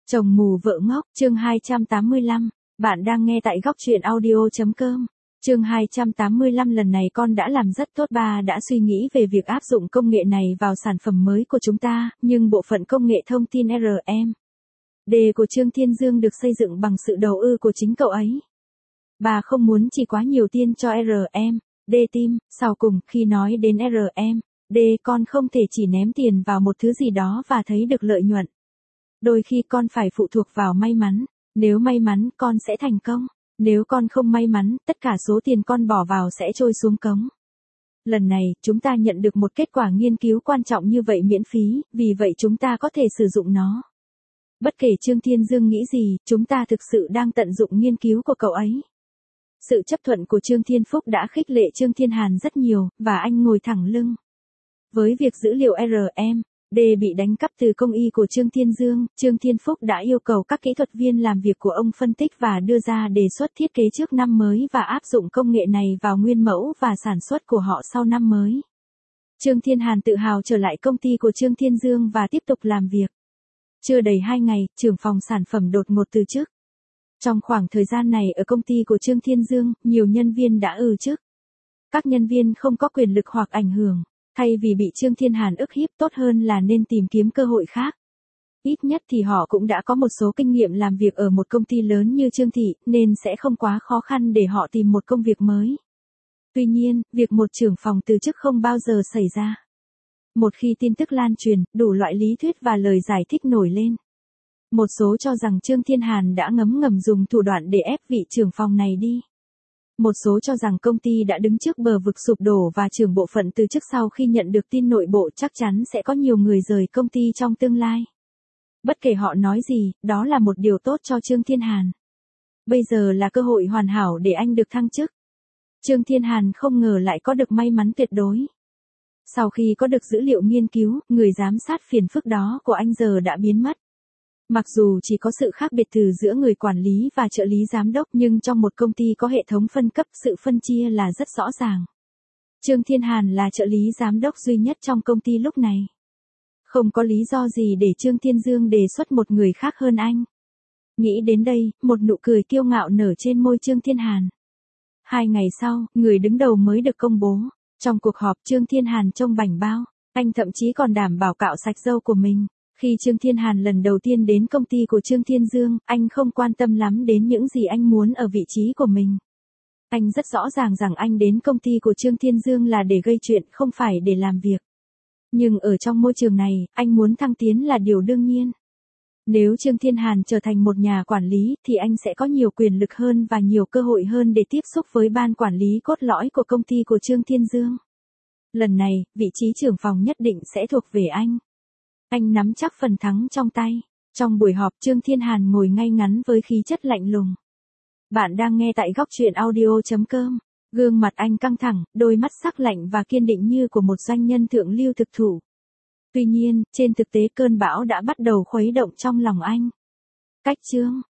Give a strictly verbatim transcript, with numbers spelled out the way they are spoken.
Chồng mù vợ ngốc, chương hai trăm tám mươi lăm. Bạn đang nghe tại góc truyện audio chấm com. Chương hai trăm tám mươi lăm lần này con đã làm rất tốt. Ba đã suy nghĩ về việc áp dụng công nghệ này vào sản phẩm mới của chúng ta, nhưng bộ phận công nghệ thông tin R M D của Trương Thiên Dương được xây dựng bằng sự đầu tư của chính cậu ấy. Bà không muốn chỉ quá nhiều tiền cho R M D team. Sau cùng, khi nói đến R M D, con không thể chỉ ném tiền vào một thứ gì đó và thấy được lợi nhuận. Đôi khi con phải phụ thuộc vào may mắn. Nếu may mắn, con sẽ thành công. Nếu con không may mắn, tất cả số tiền con bỏ vào sẽ trôi xuống cống. Lần này, chúng ta nhận được một kết quả nghiên cứu quan trọng như vậy miễn phí, vì vậy chúng ta có thể sử dụng nó. Bất kể Trương Thiên Dương nghĩ gì, chúng ta thực sự đang tận dụng nghiên cứu của cậu ấy. Sự chấp thuận của Trương Thiên Phúc đã khích lệ Trương Thiên Hàn rất nhiều, và anh ngồi thẳng lưng. Với việc dữ liệu R M D bị đánh cắp từ công ty của Trương Thiên Dương, Trương Thiên Phúc đã yêu cầu các kỹ thuật viên làm việc của ông phân tích và đưa ra đề xuất thiết kế trước năm mới và áp dụng công nghệ này vào nguyên mẫu và sản xuất của họ sau năm mới. Trương Thiên Hàn tự hào trở lại công ty của Trương Thiên Dương và tiếp tục làm việc. Chưa đầy hai ngày, trưởng phòng sản phẩm đột ngột từ chức. Trong khoảng thời gian này ở công ty của Trương Thiên Dương, nhiều nhân viên đã từ chức. Các nhân viên không có quyền lực hoặc ảnh hưởng. Thay vì bị Trương Thiên Hàn ức hiếp, tốt hơn là nên tìm kiếm cơ hội khác. Ít nhất thì họ cũng đã có một số kinh nghiệm làm việc ở một công ty lớn như Trương Thị, nên sẽ không quá khó khăn để họ tìm một công việc mới. Tuy nhiên, việc một trưởng phòng từ chức không bao giờ xảy ra. Một khi tin tức lan truyền, đủ loại lý thuyết và lời giải thích nổi lên. Một số cho rằng Trương Thiên Hàn đã ngấm ngầm dùng thủ đoạn để ép vị trưởng phòng này đi. Một số cho rằng công ty đã đứng trước bờ vực sụp đổ và trưởng bộ phận từ chức sau khi nhận được tin nội bộ chắc chắn sẽ có nhiều người rời công ty trong tương lai. Bất kể họ nói gì, đó là một điều tốt cho Trương Thiên Hàn. Bây giờ là cơ hội hoàn hảo để anh được thăng chức. Trương Thiên Hàn không ngờ lại có được may mắn tuyệt đối. Sau khi có được dữ liệu nghiên cứu, người giám sát phiền phức đó của anh giờ đã biến mất. Mặc dù chỉ có sự khác biệt từ giữa người quản lý và trợ lý giám đốc, nhưng trong một công ty có hệ thống phân cấp, sự phân chia là rất rõ ràng. Trương Thiên Hàn là trợ lý giám đốc duy nhất trong công ty lúc này. Không có lý do gì để Trương Thiên Dương đề xuất một người khác hơn anh. Nghĩ đến đây, một nụ cười kiêu ngạo nở trên môi Trương Thiên Hàn. Hai ngày sau, người đứng đầu mới được công bố. Trong cuộc họp, Trương Thiên Hàn trông bảnh bao. Anh thậm chí còn đảm bảo cạo sạch râu của mình. Khi Trương Thiên Hàn lần đầu tiên đến công ty của Trương Thiên Dương, anh không quan tâm lắm đến những gì anh muốn ở vị trí của mình. Anh rất rõ ràng rằng anh đến công ty của Trương Thiên Dương là để gây chuyện, không phải để làm việc. Nhưng ở trong môi trường này, anh muốn thăng tiến là điều đương nhiên. Nếu Trương Thiên Hàn trở thành một nhà quản lý, thì anh sẽ có nhiều quyền lực hơn và nhiều cơ hội hơn để tiếp xúc với ban quản lý cốt lõi của công ty của Trương Thiên Dương. Lần này, vị trí trưởng phòng nhất định sẽ thuộc về anh. Anh nắm chắc phần thắng trong tay. Trong buổi họp, Trương Thiên Hàn ngồi ngay ngắn với khí chất lạnh lùng. Bạn đang nghe tại góc truyện audio chấm com. Gương mặt anh căng thẳng, đôi mắt sắc lạnh và kiên định như của một doanh nhân thượng lưu thực thụ. Tuy nhiên, trên thực tế cơn bão đã bắt đầu khuấy động trong lòng anh. Cách Trương